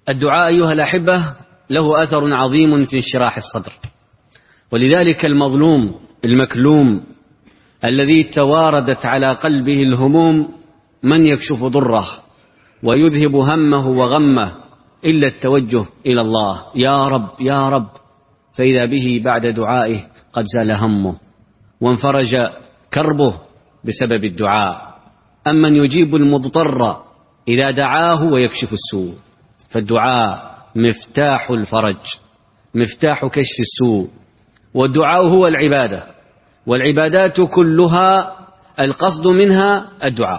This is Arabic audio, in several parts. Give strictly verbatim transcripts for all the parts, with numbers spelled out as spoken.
الدعاء أيها الأحبة له أثر عظيم في انشراح الصدر، ولذلك المظلوم المكلوم الذي تواردت على قلبه الهموم من يكشف ضره ويذهب همه وغمه إلا التوجه إلى الله، يا رب يا رب، فإذا به بعد دعائه قد زال همه وانفرج كربه بسبب الدعاء. أمن يجيب المضطر إذا دعاه ويكشف السوء، فالدعاء مفتاح الفرج، مفتاح كشف السوء، والدعاء هو العبادة، والعبادات كلها القصد منها الدعاء.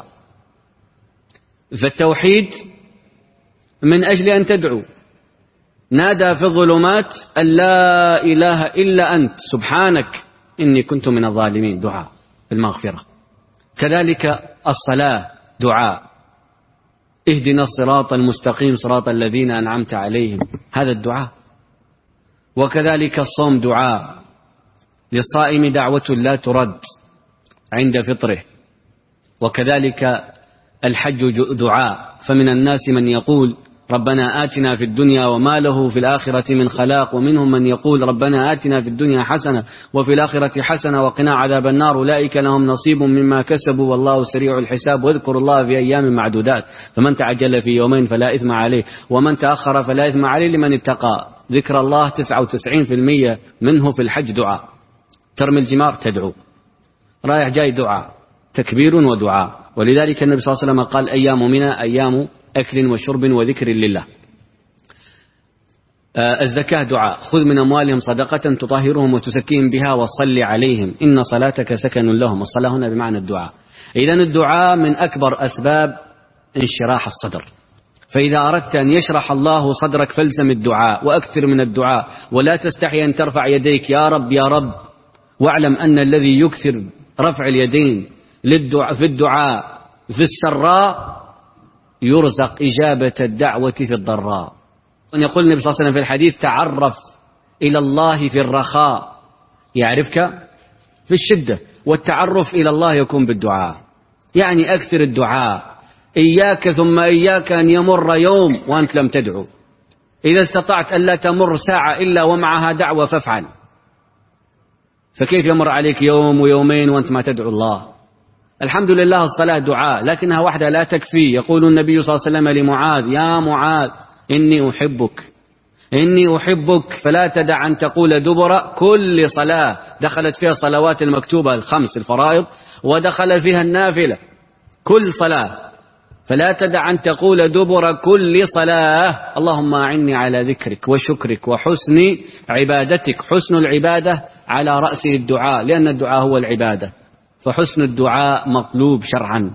فالتوحيد من أجل أن تدعو، نادى في الظلمات أن لا إله إلا أنت سبحانك إني كنت من الظالمين، دعاء المغفرة. كذلك الصلاة دعاء، اهدنا الصراط المستقيم صراط الذين أنعمت عليهم، هذا الدعاء. وكذلك الصوم دعاء، للصائم دعوة لا ترد عند فطره. وكذلك الحج دعاء، فمن الناس من يقول ربنا آتنا في الدنيا وما له في الآخرة من خلاق، ومنهم من يقول ربنا آتنا في الدنيا حسنة وفي الآخرة حسنة وقنا عذاب النار، أولئك لهم نصيب مما كسبوا والله سريع الحساب، واذكروا الله في أيام معدودات، فمن تعجل في يومين فلا إثم عليه ومن تأخر فلا إثم عليه لمن اتقى. ذكر الله تسعة وتسعين بالمئة منه في الحج دعاء، ترمي الجمار تدعو، رايح جاي دعاء، تكبير ودعاء. ولذلك النبي صلى الله عليه وسلم قال أيام منى أيام أكل وشرب وذكر لله. آه الزكاة دعاء، خذ من أموالهم صدقة تطهرهم وتزكيهم بها وصل عليهم إن صلاتك سكن لهم. الصلاة هنا بمعنى الدعاء. إذن الدعاء من أكبر أسباب انشراح الصدر، فإذا أردت أن يشرح الله صدرك فالزم الدعاء وأكثر من الدعاء، ولا تستحي أن ترفع يديك يا رب يا رب، واعلم أن الذي يكثر رفع اليدين للدعاء في الدعاء في السراء يرزق إجابة الدعوة في الضراء. يقول النبي صلى الله عليه وسلم في الحديث تعرف إلى الله في الرخاء يعرفك في الشدة، والتعرف إلى الله يكون بالدعاء، يعني أكثر الدعاء. إياك ثم إياك أن يمر يوم وأنت لم تدعو، إذا استطعت أن لا تمر ساعة إلا ومعها دعوة فافعل، فكيف يمر عليك يوم ويومين وأنت ما تدعو الله؟ الحمد لله الصلاة دعاء، لكنها وحدها لا تكفي. يقول النبي صلى الله عليه وسلم لمعاذ يا معاذ إني أحبك إني أحبك فلا تدع أن تقول دبر كل صلاة، دخلت فيها الصلوات المكتوبة الخمس الفرائض ودخل فيها النافلة كل صلاة، فلا تدع أن تقول دبر كل صلاة اللهم أعني على ذكرك وشكرك وحسن عبادتك. حسن العبادة على رأس الدعاء، لأن الدعاء هو العبادة، فحسن الدعاء مطلوب شرعا.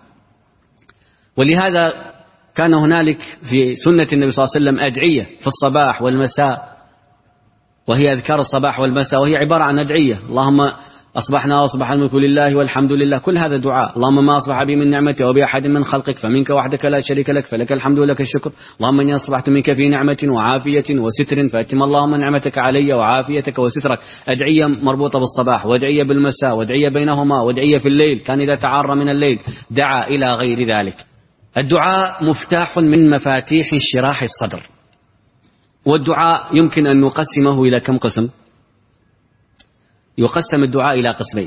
ولهذا كان هنالك في سنة النبي صلى الله عليه وسلم أدعية في الصباح والمساء، وهي أذكار الصباح والمساء، وهي عبارة عن أدعية. اللهم أصبحنا وأصبح الملك لله والحمد لله، كل هذا دعاء. اللهم ما أصبح بي من نعمة وبأحد من خلقك فمنك وحدك لا شريك لك فلك الحمد ولك الشكر. اللهم إني أصبحت منك في نعمة وعافية وستر فأتم اللهم نعمتك علي وعافيتك وسترك. أدعية مربوطة بالصباح، وأدعية بالمساء، وأدعية بينهما، وأدعية في الليل، كان إذا تعار من الليل دعا إلى غير ذلك. الدعاء مفتاح من مفاتيح انشراح الصدر. والدعاء يمكن أن نقسمه إلى كم قسم؟ يقسم الدعاء إلى قسمين: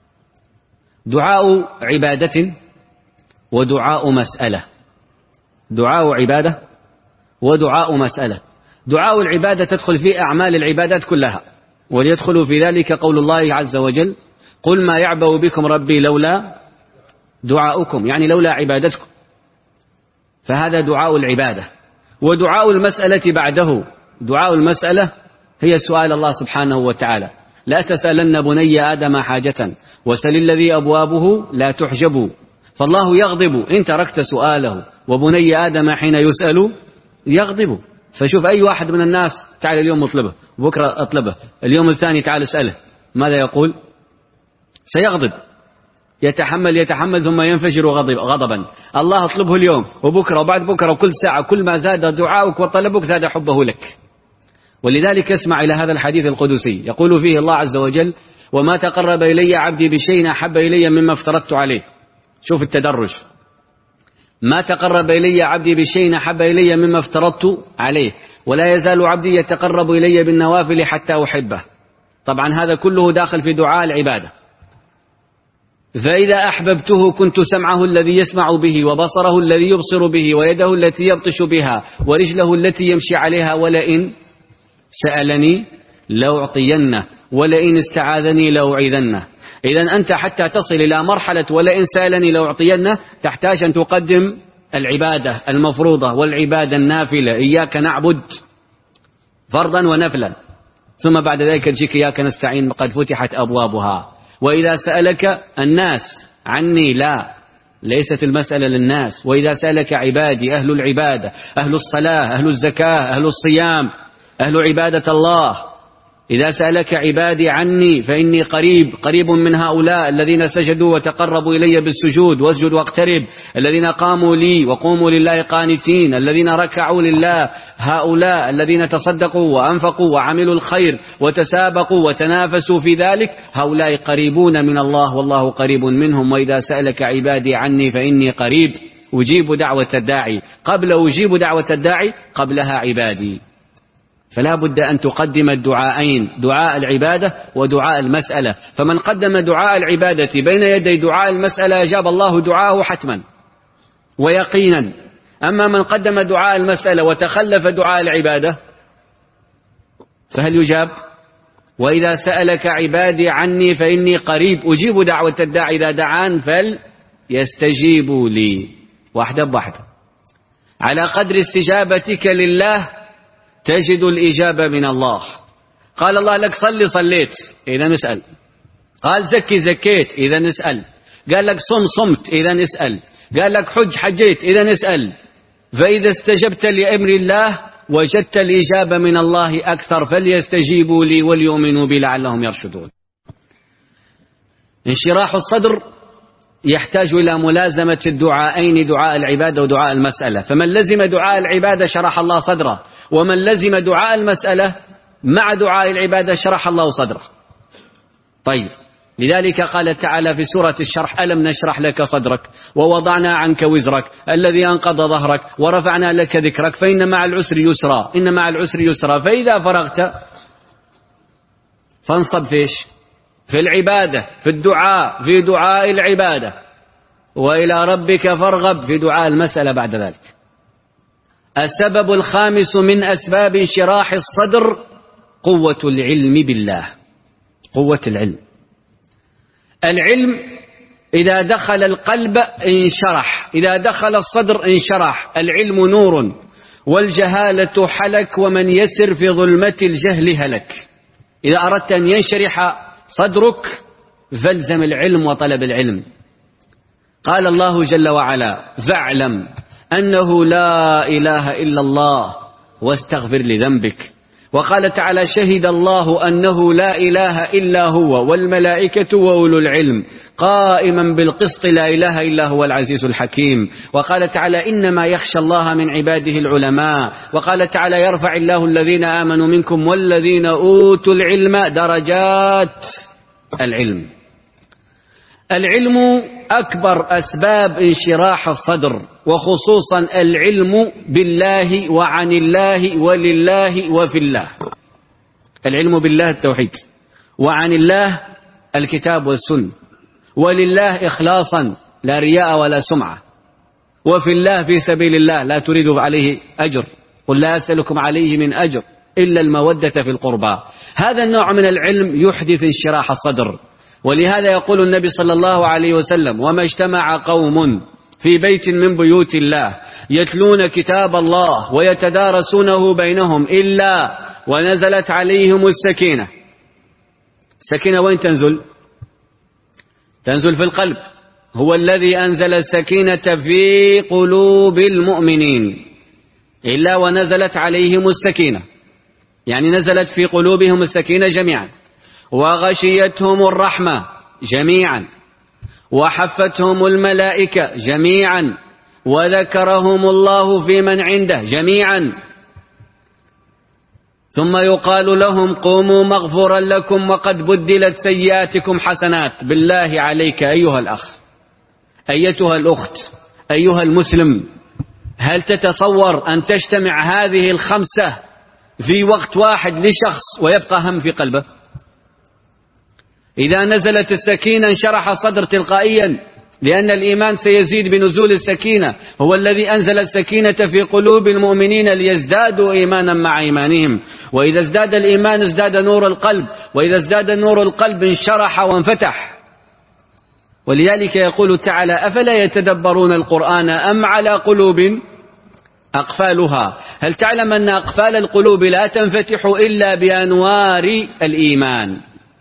دعاء عبادة ودعاء مسألة. دعاء عبادة ودعاء مسألة. دعاء العبادة تدخل في أعمال العبادات كلها، وليدخل في ذلك قول الله عز وجل قل ما يعبأ بكم ربي لولا دعاؤكم، يعني لولا عبادتكم، فهذا دعاء العبادة. ودعاء المسألة بعده، دعاء المسألة هي سؤال الله سبحانه وتعالى لا تسألن بني آدم حاجة وسل الذي أبوابه لا تحجب، فالله يغضب إن تركت سؤاله، وبني آدم حين يسأل يغضب. فشوف أي واحد من الناس تعال اليوم اطلبه، بكرة اطلبه، اليوم الثاني تعال اسأله، ماذا يقول؟ سيغضب، يتحمل يتحمل ثم ينفجر غضب غضبا. الله اطلبه اليوم وبكرة وبعد بكرة وكل ساعة، كل ما زاد دعاؤك وطلبك زاد حبه لك. ولذلك اسمع إلى هذا الحديث القدسي يقول فيه الله عز وجل وما تقرب إلي عبدي بشيء أحب إلي مما افترضت عليه. شوف التدرج، ما تقرب إلي عبدي بشيء أحب إلي مما افترضت عليه، ولا يزال عبدي يتقرب إلي بالنوافل حتى أحبه. طبعا هذا كله داخل في دعاء العبادة. فإذا أحببته كنت سمعه الذي يسمع به، وبصره الذي يبصر به، ويده التي يبطش بها، ورجله التي يمشي عليها، ولئن سألني لأعطينه، ولئن استعاذني لأعيذنه. إذن أنت حتى تصل إلى مرحلة ولئن سألني لأعطينه تحتاج أن تقدم العبادة المفروضة والعبادة النافلة، إياك نعبد فرضا ونفلا، ثم بعد ذلك تجيك إياك نستعين قد فتحت أبوابها. وإذا سألك الناس عني لا، ليست المسألة للناس. وإذا سألك عبادي أهل العبادة، أهل الصلاة، أهل الزكاة، أهل الصيام، أهل عبادة الله، إذا سألك عبادي عني فإني قريب قريب من هؤلاء الذين سجدوا وتقربوا إلي بالسجود، واسجد واقترب، الذين قاموا لي وقوموا لله قانتين، الذين ركعوا لله، هؤلاء الذين تصدقوا وأنفقوا وعملوا الخير وتسابقوا وتنافسوا في ذلك، هؤلاء قريبون من الله والله قريب منهم. وإذا سألك عبادي عني فإني قريب أجيب دعوة الداعي، قبل أجيب دعوة الداعي قبلها عبادي. فلا بد أن تقدم الدعاءين، دعاء العبادة ودعاء المسألة. فمن قدم دعاء العبادة بين يدي دعاء المسألة أجاب الله دعاءه حتما ويقينا. أما من قدم دعاء المسألة وتخلف دعاء العبادة فهل يجاب؟ وإذا سألك عبادي عني فإني قريب أجيب دعوة الداعي إذا دعان فليستجيبوا لي. واحدة بواحدة، على قدر استجابتك لله تجد الإجابة من الله. قال الله لك صلي صليت، إذا نسأل. قال زكي زكيت، إذا نسأل. قال لك صم صمت، إذا نسأل. قال لك حج حجيت، إذا نسأل. فإذا استجبت لأمر الله وجدت الإجابة من الله أكثر، فليستجيبوا لي وليؤمنوا بي لعلهم يرشدون. انشراح الصدر يحتاج إلى ملازمة الدعاءين، دعاء العبادة ودعاء المسألة. فمن لزم دعاء العبادة شرح الله صدره، ومن لزم دعاء المسألة مع دعاء العبادة شرح الله صدره. طيب، لذلك قال تعالى في سورة الشرح: ألم نشرح لك صدرك ووضعنا عنك وزرك الذي أنقض ظهرك ورفعنا لك ذكرك فإن مع العسر يسرا إن مع العسر يسرا فإذا فرغت فانصب فيش في العبادة، في الدعاء، في دعاء العبادة، وإلى ربك فارغب في دعاء المسألة بعد ذلك. السبب الخامس من أسباب انشراح الصدر قوة العلم بالله. قوة العلم. العلم إذا دخل القلب انشرح، إذا دخل الصدر انشرح. العلم نور والجهالة حلك، ومن يسر في ظلمة الجهل هلك. إذا أردت أن ينشرح صدرك فالزم العلم وطلب العلم. قال الله جل وعلا: فاعلم أنه لا إله إلا الله واستغفر لذنبك. وقال تعالى: شهد الله أنه لا إله إلا هو والملائكة وأولو العلم قائما بالقسط لا إله إلا هو العزيز الحكيم. وقال تعالى: إنما يخشى الله من عباده العلماء. وقال تعالى: يرفع الله الذين آمنوا منكم والذين أوتوا العلم درجات. العلم العلم أكبر أسباب انشراح الصدر، وخصوصا العلم بالله وعن الله ولله وفي الله. العلم بالله التوحيد، وعن الله الكتاب والسنة، ولله إخلاصا لا رياء ولا سمعة، وفي الله في سبيل الله لا تريد عليه أجر، قل لا أسألكم عليه من أجر إلا المودة في القربى. هذا النوع من العلم يحدث انشراح الصدر. ولهذا يقول النبي صلى الله عليه وسلم: وما اجتمع قوم في بيت من بيوت الله يتلون كتاب الله ويتدارسونه بينهم إلا ونزلت عليهم السكينة. السكينة وين تنزل؟ تنزل في القلب. هو الذي أنزل السكينة في قلوب المؤمنين إلا ونزلت عليهم السكينة، يعني نزلت في قلوبهم السكينة جميعا، وغشيتهم الرحمة جميعا، وحفتهم الملائكة جميعا، وذكرهم الله في من عنده جميعا. ثم يقال لهم: قوموا مغفورا لكم وقد بدلت سيئاتكم حسنات. بالله عليك أيها الأخ، أيتها الأخت، أيها المسلم، هل تتصور أن تجتمع هذه الخمسة في وقت واحد لشخص ويبقى هم في قلبه؟ إذا نزلت السكينة انشرح الصدر تلقائيا، لأن الإيمان سيزيد بنزول السكينة. هو الذي أنزل السكينة في قلوب المؤمنين ليزدادوا إيمانا مع إيمانهم، وإذا ازداد الإيمان ازداد نور القلب، وإذا ازداد نور القلب انشرح وانفتح. ولذلك يقول تعالى: أفلا يتدبرون القرآن أم على قلوب أقفالها؟ هل تعلم أن أقفال القلوب لا تنفتح إلا بأنوار الإيمان؟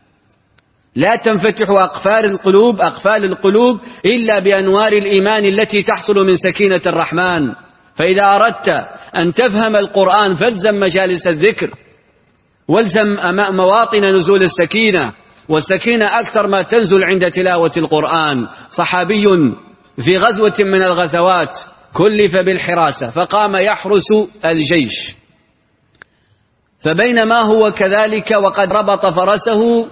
لا تنفتح أقفال القلوب أقفال القلوب إلا بأنوار الإيمان التي تحصل من سكينة الرحمن. فإذا أردت أن تفهم القرآن فالزم مجالس الذكر، والزم مواطن نزول السكينة، والسكينة أكثر ما تنزل عند تلاوة القرآن. صحابي في غزوة من الغزوات كلف بالحراسة فقام يحرس الجيش، فبينما هو كذلك وقد ربط فرسه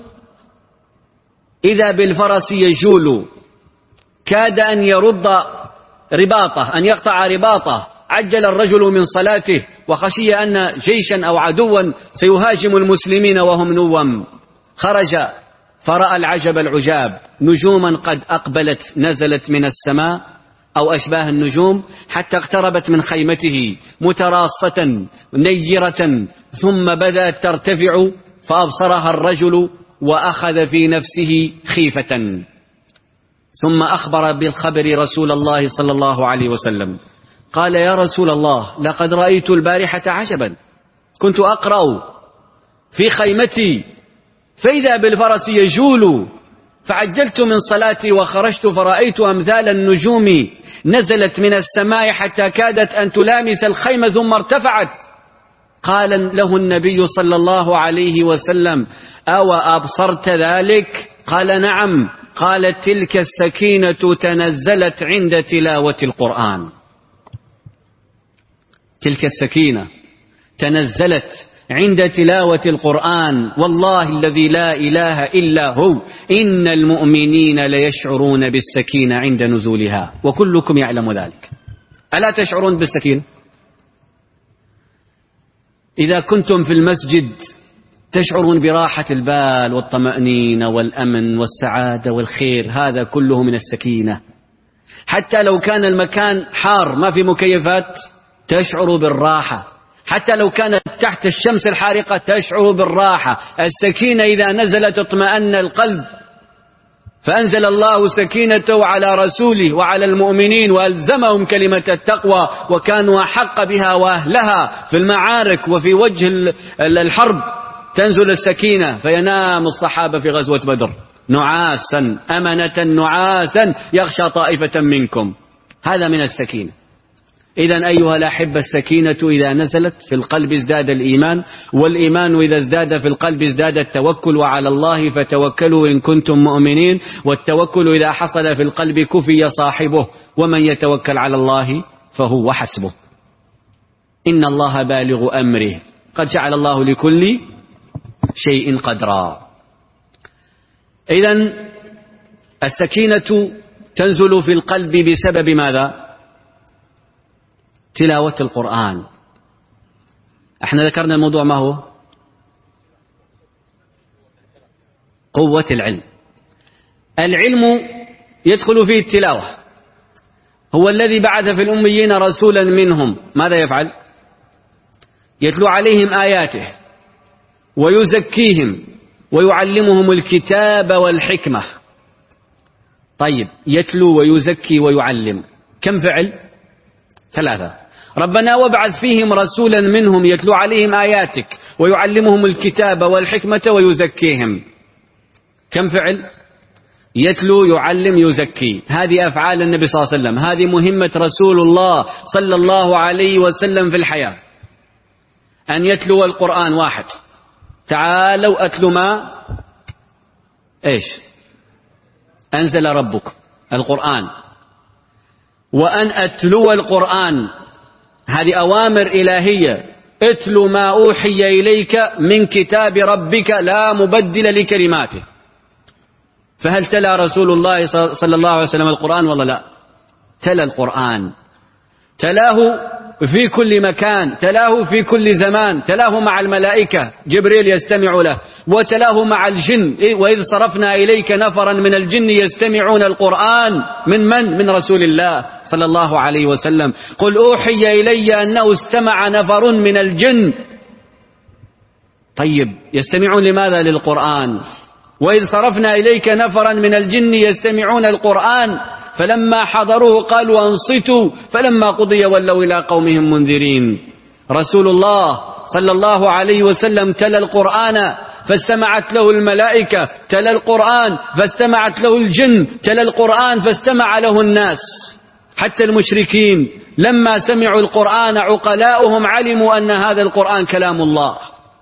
إذا بالفرس يجول، كاد أن يرد رباطه، أن يقطع رباطه. عجل الرجل من صلاته وخشي أن جيشا أو عدوا سيهاجم المسلمين وهم نوم. خرج فرأى العجب العجاب، نجوما قد أقبلت نزلت من السماء أو أشباه النجوم حتى اقتربت من خيمته متراصة نيرة، ثم بدأت ترتفع فأبصرها الرجل وأخذ في نفسه خيفة، ثم أخبر بالخبر رسول الله صلى الله عليه وسلم. قال: يا رسول الله، لقد رأيت البارحة عجبا، كنت أقرأ في خيمتي فإذا بالفرس يجول، فعجلت من صلاتي وخرجت فرأيت أمثال النجوم نزلت من السماء حتى كادت أن تلامس الخيمة ثم ارتفعت. قال له النبي صلى الله عليه وسلم: أو أبصرت ذلك؟ قال: نعم. قال: تلك السكينة تنزلت عند تلاوة القرآن. تلك السكينة تنزلت عند تلاوة القرآن. والله الذي لا إله إلا هو إن المؤمنين ليشعرون بالسكينة عند نزولها، وكلكم يعلم ذلك. ألا تشعرون بالسكينة؟ إذا كنتم في المسجد تشعرون براحة البال والطمأنينة والأمن والسعادة والخير، هذا كله من السكينة. حتى لو كان المكان حار ما في مكيفات تشعر بالراحة، حتى لو كانت تحت الشمس الحارقة تشعر بالراحة. السكينة إذا نزلت اطمأن القلب، فأنزل الله سكينته على رسوله وعلى المؤمنين وألزمهم كلمة التقوى وكانوا أحق بها وأهلها. في المعارك وفي وجه الحرب تنزل السكينة، فينام الصحابة في غزوة بدر نعاسا أمنة نعاسا يغشى طائفة منكم، هذا من السكينة. إذن أيها الأحبة، السكينة إذا نزلت في القلب ازداد الإيمان، والإيمان إذا ازداد في القلب ازداد التوكل، وعلى الله فتوكلوا إن كنتم مؤمنين. والتوكل إذا حصل في القلب كفي صاحبه، ومن يتوكل على الله فهو حسبه. إن الله بالغ أمره قد جعل الله لكل شيء قدرا. إذن السكينة تنزل في القلب بسبب ماذا؟ تلاوة القرآن. احنا ذكرنا الموضوع ما هو؟ قوة العلم. العلم يدخل فيه التلاوة. هو الذي بعث في الأميين رسولا منهم، ماذا يفعل؟ يتلو عليهم آياته ويزكيهم ويعلمهم الكتاب والحكمة. طيب، يتلو ويزكي ويعلم، كم فعل؟ ثلاثة. ربنا وابعث فيهم رسولا منهم يتلو عليهم آياتك ويعلمهم الكتاب والحكمة ويزكيهم، كم فعل؟ يتلو يعلم يزكي. هذه أفعال النبي صلى الله عليه وسلم، هذه مهمة رسول الله صلى الله عليه وسلم في الحياة، أن يتلو القرآن. واحد، تعالوا أتلوا ما إيش أنزل ربك، القرآن. وأن أتلو القرآن هذه أوامر إلهية، اتلو ما أوحي إليك من كتاب ربك لا مبدل لكلماته. فهل تلا رسول الله صلى الله عليه وسلم القرآن ولا لا؟ تلا القرآن، تلاه في كل مكان، تلاه في كل زمان، تلاه مع الملائكة، جبريل يستمع له، وتلاه مع الجن. وإذ صرفنا إليك نفرا من الجن يستمعون القرآن. من من؟ من رسول الله صلى الله عليه وسلم. قل أوحي إلي أنه استمع نفر من الجن. طيب يستمعون لماذا؟ للقرآن. وإذ صرفنا إليك نفرا من الجن يستمعون القرآن فلما حضروه قالوا أنصتوا فلما قضي ولوا إلى قومهم منذرين. رسول الله صلى الله عليه وسلم تلا القرآن فاستمعت له الملائكة، تلا القرآن فاستمعت له الجن، تلا القرآن فاستمع له الناس. حتى المشركين لما سمعوا القرآن عقلاؤهم علموا أن هذا القرآن كلام الله.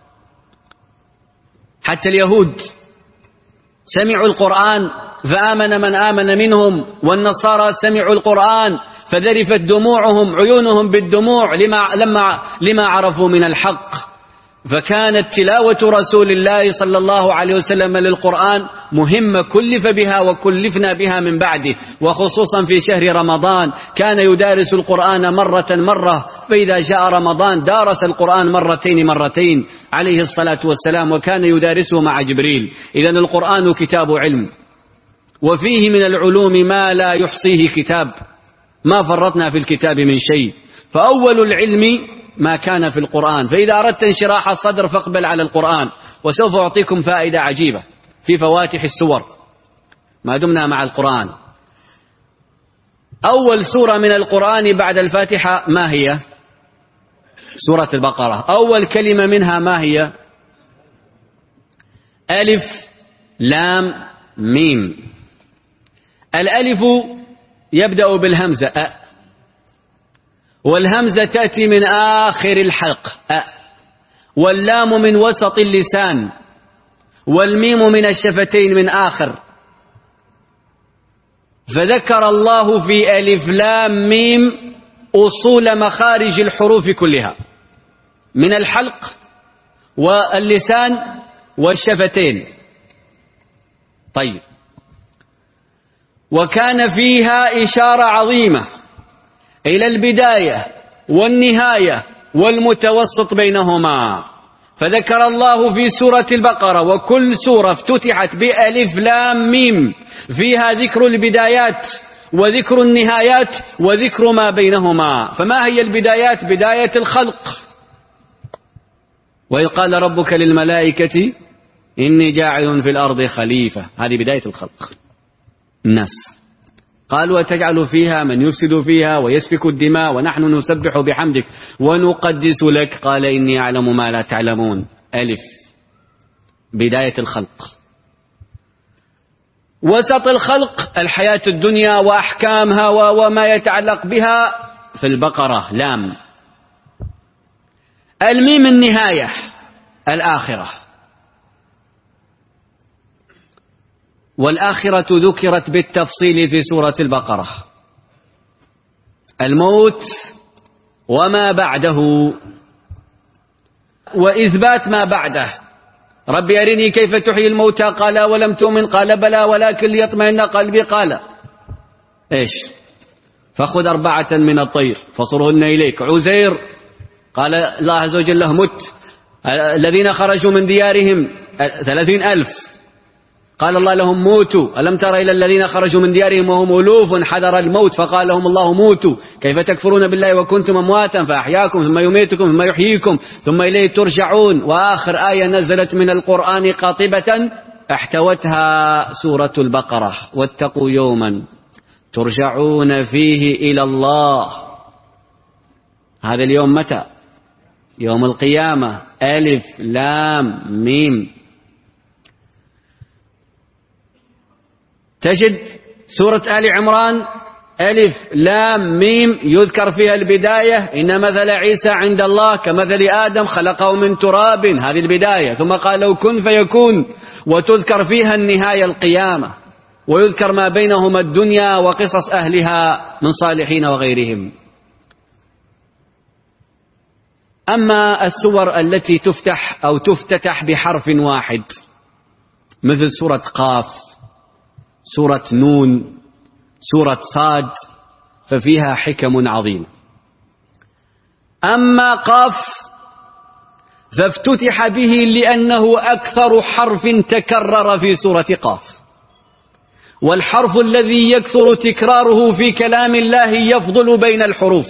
حتى اليهود سمعوا القرآن فآمن من آمن منهم، والنصارى سمعوا القرآن فذرفت دموعهم عيونهم بالدموع لما, لما, لما عرفوا من الحق. فكانت تلاوة رسول الله صلى الله عليه وسلم للقرآن مهمة كلف بها وكلفنا بها من بعده، وخصوصا في شهر رمضان كان يدارس القرآن مرة مرة، فإذا جاء رمضان دارس القرآن مرتين مرتين عليه الصلاة والسلام، وكان يدارسه مع جبريل. إذن القرآن كتاب علم، وفيه من العلوم ما لا يحصيه كتاب، ما فرطنا في الكتاب من شيء. فأول العلم ما كان في القرآن. فإذا أردت انشراح الصدر فاقبل على القرآن. وسوف أعطيكم فائدة عجيبة في فواتح السور ما دمنا مع القرآن. أول سورة من القرآن بعد الفاتحة ما هي؟ سورة البقرة. أول كلمة منها ما هي؟ ألف لام ميم. الألف يبدأ بالهمزة أ، والهمزة تأتي من آخر الحلق أ، واللام من وسط اللسان، والميم من الشفتين من آخر. فذكر الله في ألف لام ميم أصول مخارج الحروف كلها من الحلق واللسان والشفتين. طيب، وكان فيها إشارة عظيمة إلى البداية والنهاية والمتوسط بينهما. فذكر الله في سورة البقرة، وكل سورة افتتحت بألف لام ميم فيها ذكر البدايات وذكر النهايات وذكر ما بينهما. فما هي البدايات؟ بداية الخلق. وإذ قال ربك للملائكة إني جاعل في الأرض خليفة، هذه بداية الخلق الناس. قالوا وتجعل فيها من يفسد فيها ويسفك الدماء ونحن نسبح بحمدك ونقدس لك قال إني أعلم ما لا تعلمون. ألف بداية الخلق. وسط الخلق الحياة الدنيا وأحكامها وما يتعلق بها في البقرة لام. الميم النهاية الآخرة، والآخرة ذكرت بالتفصيل في سورة البقرة، الموت وما بعده وإثبات ما بعده. رب أرني كيف تحيي الموتى قال ولم تؤمن قال بلى ولكن ليطمئن قلبي قال إيش فخذ أربعة من الطير فصرهن إليك. عزير قال الله عز وجل له مت. الذين خرجوا من ديارهم ثلاثين ألف قال الله لهم موتوا. ألم تر إلى الذين خرجوا من ديارهم وهم ألوف حذر الموت فقال لهم الله موتوا كيف تكفرون بالله وكنتم أمواتا فأحياكم ثم يميتكم ثم يحييكم ثم إليه ترجعون. وآخر آية نزلت من القرآن قاطبة احتوتها سورة البقرة واتقوا يوما ترجعون فيه إلى الله. هذا اليوم متى؟ يوم القيامة. ألف لام ميم. تجد سورة آل عمران ألف لام ميم يذكر فيها البداية إن مثل عيسى عند الله كمثل آدم خلقه من تراب، هذه البداية، ثم قال له كن فيكون، وتذكر فيها النهاية القيامة، ويذكر ما بينهما الدنيا وقصص أهلها من صالحين وغيرهم. أما السور التي تفتح أو تفتتح بحرف واحد مثل سورة قاف، سورة نون، سورة صاد، ففيها حكم عظيمة. أما قاف فافتتح به لأنه أكثر حرف تكرر في سورة قاف، والحرف الذي يكثر تكراره في كلام الله يفضل بين الحروف.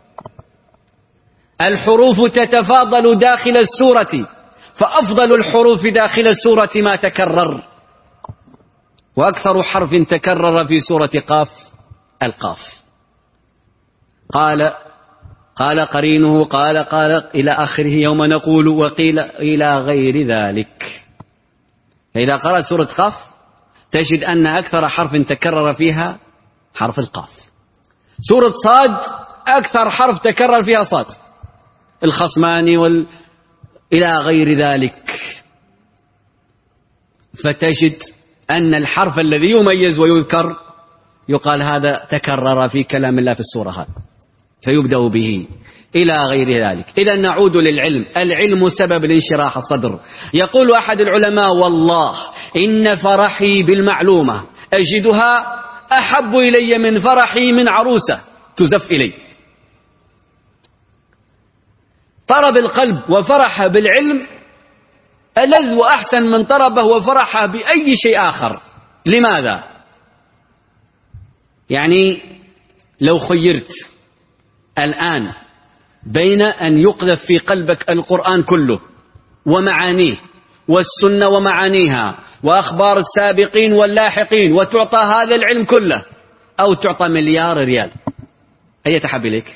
الحروف تتفاضل داخل السورة، فأفضل الحروف داخل السورة ما تكرر، وأكثر حرف تكرر في سورة قاف القاف. قال قال قرينه قال قال إلى آخره يوم نقول وقيل إلى غير ذلك. فإذا قرأت سورة قاف تجد أن أكثر حرف تكرر فيها حرف القاف. سورة صاد أكثر حرف تكرر فيها صاد، الخصمان وال... إلى غير ذلك. فتجد أن الحرف الذي يميز ويذكر يقال هذا تكرر في كلام الله في السورة هذه، فيبدأ به إلى غير ذلك. إذا نعود للعلم. العلم سبب لانشراح الصدر. يقول أحد العلماء: والله إن فرحي بالمعلومة أجدها أحب إلي من فرحي من عروسة تزف إلي. طرب القلب وفرح بالعلم ألذ وأحسن من طربه وفرح بأي شيء آخر. لماذا؟ يعني لو خيرت الآن بين أن يقذف في قلبك القرآن كله ومعانيه والسنة ومعانيها وأخبار السابقين واللاحقين وتعطى هذا العلم كله، أو تعطى مليار ريال، أي تحب إليك؟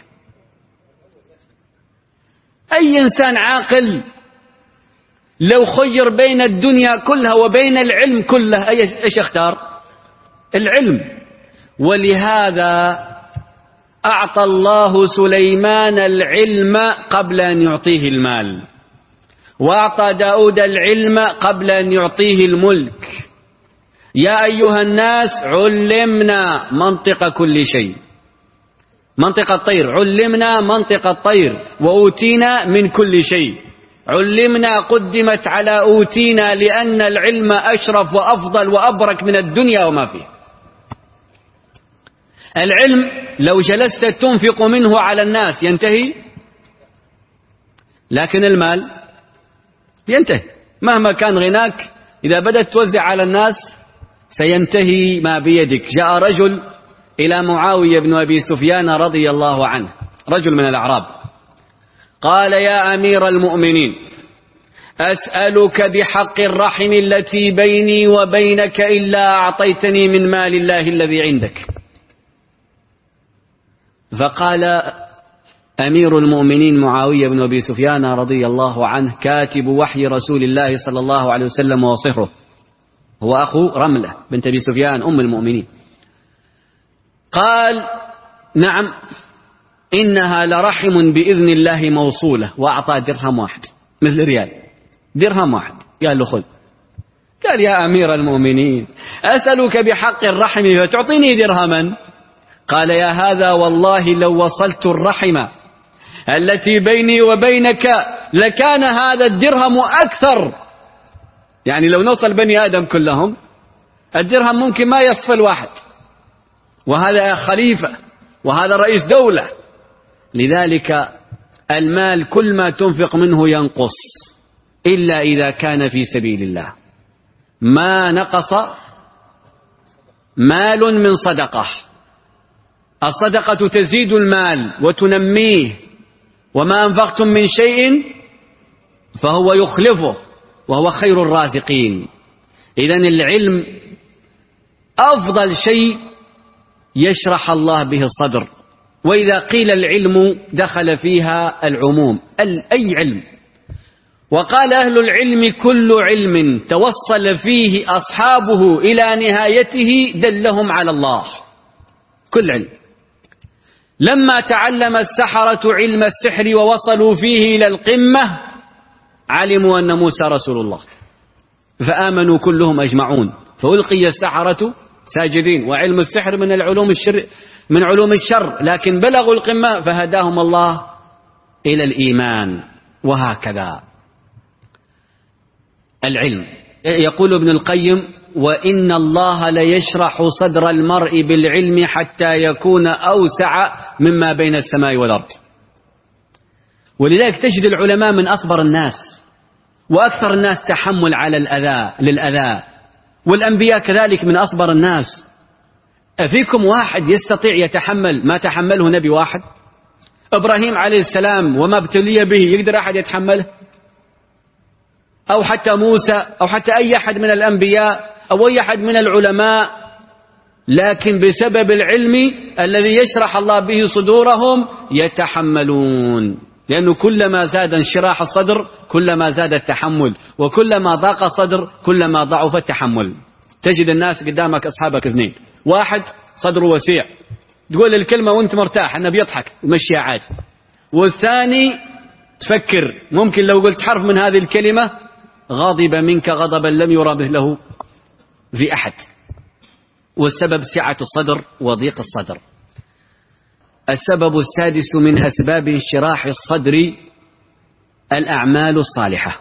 أي إنسان عاقل لو خير بين الدنيا كلها وبين العلم كله ايش اختار؟ العلم. ولهذا أعطى الله سليمان العلم قبل أن يعطيه المال، وأعطى داود العلم قبل أن يعطيه الملك. يا أيها الناس علمنا منطق كل شيء، منطق الطير، علمنا منطق الطير وأوتينا من كل شيء. علمنا قدمت على أوتينا لأن العلم أشرف وأفضل وأبرك من الدنيا وما فيه. العلم لو جلست تنفق منه على الناس ينتهي، لكن المال ينتهي مهما كان غناك، إذا بدأت توزع على الناس سينتهي ما بيدك. جاء رجل إلى معاوية بن أبي سفيان رضي الله عنه، رجل من الأعراب، قال: يا أمير المؤمنين، أسألك بحق الرحم التي بيني وبينك إلا أعطيتني من مال الله الذي عندك. فقال أمير المؤمنين معاوية بن أبي سفيان رضي الله عنه كاتب وحي رسول الله صلى الله عليه وسلم وصهره، هو أخو رملة بنت أبي سفيان أم المؤمنين. قال: نعم، إنها لرحم بإذن الله موصولة، وأعطى درهم واحد مثل ريال، درهم واحد. قال له: خذ. قال: يا أمير المؤمنين، أسألك بحق الرحم فتعطيني درهما؟ قال: يا هذا والله لو وصلت الرحم التي بيني وبينك لكان هذا الدرهم أكثر. يعني لو نوصل بني آدم كلهم الدرهم ممكن ما يصف الواحد، وهذا خليفة وهذا رئيس دولة. لذلك المال كل ما تنفق منه ينقص إلا إذا كان في سبيل الله. ما نقص مال من صدقة. الصدقة تزيد المال وتنميه، وما أنفقتم من شيء فهو يخلفه وهو خير الرازقين. إذن العلم أفضل شيء يشرح الله به الصدر. وإذا قيل العلم دخل فيها العموم، أي علم. وقال أهل العلم: كل علم توصل فيه أصحابه إلى نهايته دلهم على الله. كل علم. لما تعلم السحرة علم السحر ووصلوا فيه إلى القمة علموا أن موسى رسول الله، فآمنوا كلهم أجمعون، فألقي السحرة ساجدين. وعلم السحر من العلوم الشر من علوم الشر، لكن بلغوا القمة فهداهم الله إلى الإيمان. وهكذا العلم. يقول ابن القيم وإن الله ليشرح صدر المرء بالعلم حتى يكون أوسع مما بين السماء والأرض. ولذلك تجد العلماء من أصبر الناس وأكثر الناس تحمل على الأذى للأذى، والأنبياء كذلك من أصبر الناس. أفيكم واحد يستطيع يتحمل ما تحمله نبي واحد؟ إبراهيم عليه السلام وما ابتلي به يقدر أحد يتحمله؟ أو حتى موسى أو حتى أي أحد من الأنبياء أو أي أحد من العلماء، لكن بسبب العلم الذي يشرح الله به صدورهم يتحملون، لأنه كلما زاد انشراح الصدر كلما زاد التحمل، وكلما ضاق الصدر كلما ضعف التحمل. تجد الناس قدامك أصحابك اثنين، واحد صدره وسيع تقول الكلمة وانت مرتاح انه بيضحك ومشيها عادي، والثاني تفكر ممكن لو قلت حرف من هذه الكلمة غاضب منك غضبا لم يرى مثله في أحد. والسبب سعة الصدر وضيق الصدر. السبب السادس من أسباب انشراح الصدر الأعمال الصالحة.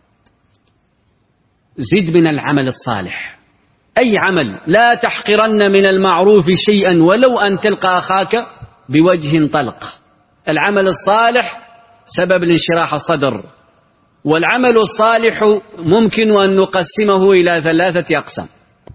زد من العمل الصالح، أي عمل، لا تحقرن من المعروف شيئا ولو أن تلقى أخاك بوجه طلق. العمل الصالح سبب لانشراح الصدر. والعمل الصالح ممكن أن نقسمه إلى ثلاثة أقسام.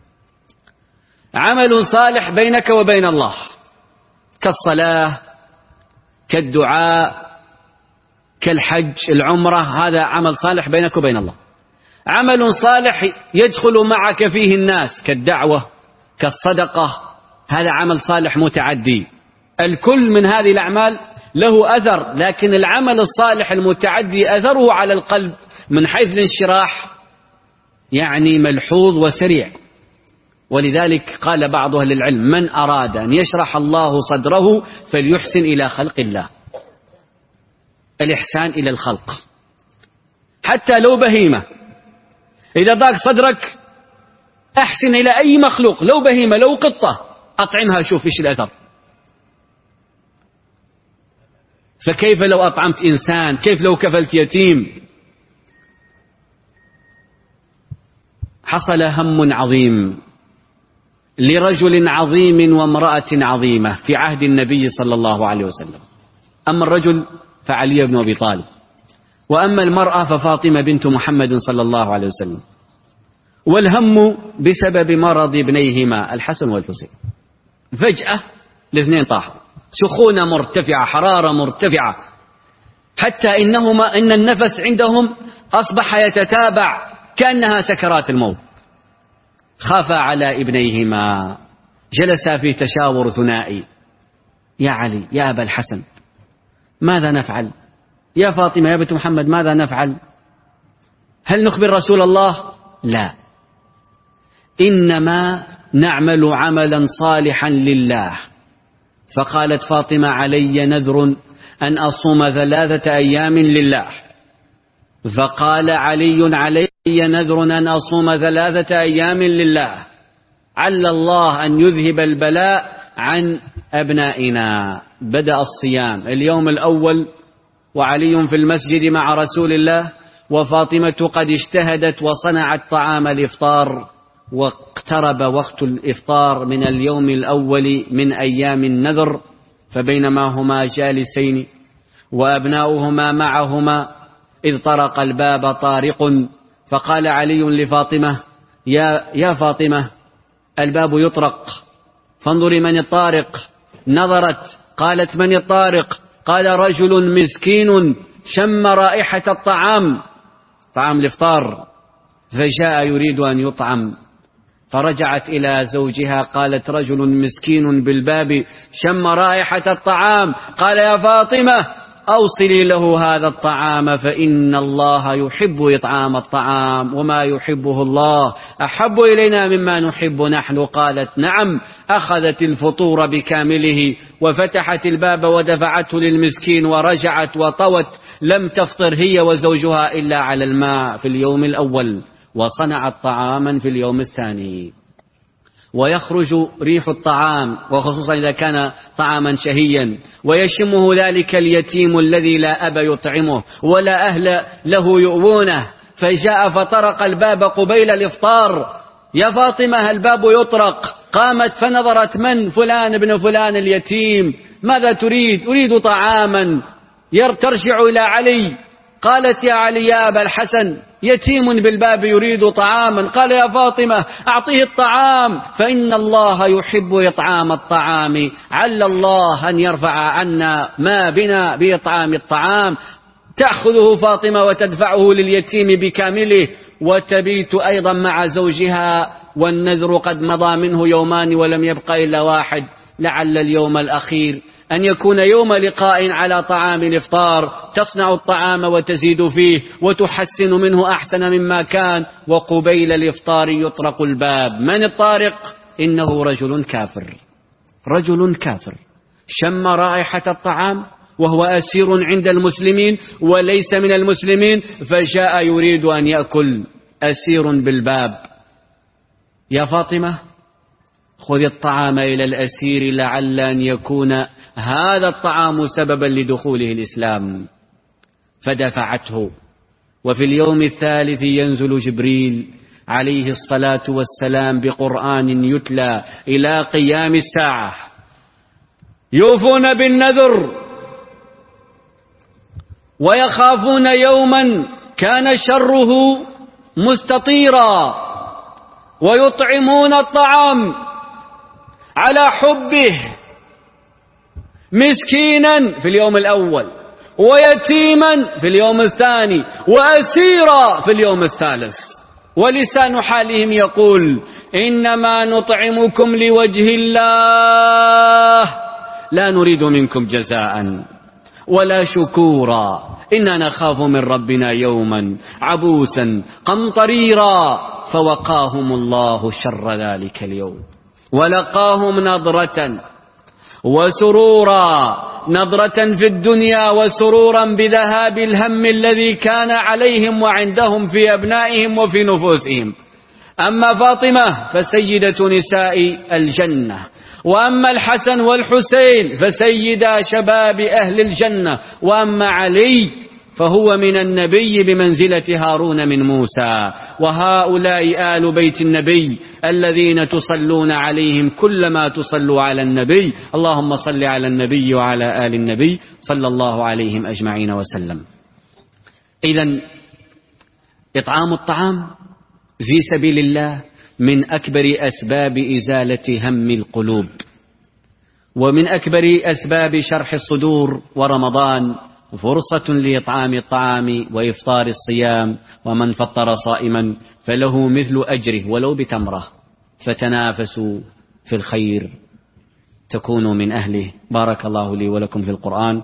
عمل صالح بينك وبين الله كالصلاة كالدعاء كالحج العمرة، هذا عمل صالح بينك وبين الله. عمل صالح يدخل معك فيه الناس كالدعوة كالصدقة، هذا عمل صالح متعدي. الكل من هذه الأعمال له أثر، لكن العمل الصالح المتعدي أثره على القلب من حيث الانشراح يعني ملحوظ وسريع. ولذلك قال بعض أهل العلم: من أراد أن يشرح الله صدره فليحسن إلى خلق الله. الإحسان إلى الخلق حتى لو بهيمة، إذا ضاق صدرك أحسن إلى أي مخلوق، لو بهيمة لو قطة أطعمها، شوف إيش الأثر. فكيف لو أطعمت إنسان؟ كيف لو كفلت يتيم؟ حصل هم عظيم لرجل عظيم وامرأة عظيمة في عهد النبي صلى الله عليه وسلم. أما الرجل فعلي بن أبي طالب، وأما المرأة ففاطمة بنت محمد صلى الله عليه وسلم. والهم بسبب مرض ابنيهما الحسن والحسين. فجأة الاثنين طاحوا، سخونة مرتفعة، حرارة مرتفعة، حتى إنهما إن النفس عندهم أصبح يتتابع كأنها سكرات الموت. خافا على ابنيهما، جلسا في تشاور ثنائي: يا علي، يا أبا الحسن، ماذا نفعل؟ يا فاطمة، يا بنت محمد، ماذا نفعل؟ هل نخبر رسول الله؟ لا، إنما نعمل عملا صالحا لله. فقالت فاطمة: علي نذر أن أصوم ثلاثة أيام لله. فقال علي: علي نذر أن أصوم ثلاثة أيام لله، عل الله أن يذهب البلاء عن أبنائنا. بدأ الصيام اليوم الأول وعلي في المسجد مع رسول الله، وفاطمة قد اجتهدت وصنعت طعام الإفطار، واقترب وقت الإفطار من اليوم الأول من أيام النذر. فبينما هما جالسين وأبناؤهما معهما إذ طرق الباب طارق، فقال علي لفاطمة: يا, يا فاطمة، الباب يطرق، فانظري من الطارق. نظرت، قالت: من الطارق؟ قال: رجل مسكين شم رائحة الطعام، طعام الإفطار، فجاء يريد أن يطعم. فرجعت إلى زوجها قالت: رجل مسكين بالباب شم رائحة الطعام. قال: يا فاطمة، أوصلي له هذا الطعام، فإن الله يحب إطعام الطعام، وما يحبه الله أحب إلينا مما نحب نحن. قالت: نعم. أخذت الفطور بكامله وفتحت الباب ودفعته للمسكين ورجعت وطوت. لم تفطر هي وزوجها إلا على الماء في اليوم الأول، وصنعت طعاما في اليوم الثاني. ويخرج ريح الطعام، وخصوصا إذا كان طعاما شهيا، ويشمه ذلك اليتيم الذي لا أب يطعمه ولا أهل له يؤوونه. فجاء فطرق الباب قبيل الإفطار، يا فاطمة الباب يطرق. قامت فنظرت: من؟ فلان ابن فلان اليتيم. ماذا تريد؟ أريد طعاما. ترجع إلى علي. قالت: يا علي يا أبا الحسن، يتيم بالباب يريد طعاما. قال: يا فاطمة أعطيه الطعام، فإن الله يحب إطعام الطعام، عل الله أن يرفع عنا ما بنا بإطعام الطعام. تأخذه فاطمة وتدفعه لليتيم بكامله، وتبيت أيضا مع زوجها، والنذر قد مضى منه يومان ولم يبق إلا واحد، لعل اليوم الأخير أن يكون يوم لقاء على طعام الإفطار، تصنع الطعام وتزيد فيه وتحسن منه أحسن مما كان، وقبيل الإفطار يطرق الباب. من الطارق؟ إنه رجل كافر، رجل كافر شم رائحة الطعام وهو أسير عند المسلمين وليس من المسلمين، فجاء يريد أن يأكل. أسير بالباب: يا فاطمة خذ الطعام إلى الأسير، لعل أن يكون هذا الطعام سببا لدخوله الإسلام. فدفعته. وفي اليوم الثالث ينزل جبريل عليه الصلاة والسلام بقرآن يتلى إلى قيام الساعة. يوفون بالنذر ويخافون يوما كان شره مستطيرا، ويطعمون الطعام على حبه، مسكينا في اليوم الأول، ويتيما في اليوم الثاني، وأسيرا في اليوم الثالث. ولسان حالهم يقول: إنما نطعمكم لوجه الله لا نريد منكم جزاء ولا شكورا، إنا نخاف من ربنا يوما عبوسا قمطريرا. فوقاهم الله شر ذلك اليوم ولقاهم نضرة وسرورا، نضرة في الدنيا وسرورا بذهاب الهم الذي كان عليهم وعندهم في أبنائهم وفي نفوسهم. أما فاطمة فسيدة نساء الجنة، وأما الحسن والحسين فسيدا شباب أهل الجنة، وأما علي فهو من النبي بمنزلة هارون من موسى. وهؤلاء آل بيت النبي الذين تصلون عليهم كلما تصلوا على النبي. اللهم صل على النبي وعلى آل النبي صلى الله عليهم أجمعين وسلم. إذن إطعام الطعام في سبيل الله من أكبر أسباب إزالة هم القلوب، ومن أكبر أسباب شرح الصدور. ورمضان فرصة لإطعام الطعام وإفطار الصيام، ومن فطر صائما فله مثل أجره ولو بتمرة. فتنافسوا في الخير تكونوا من أهله. بارك الله لي ولكم في القرآن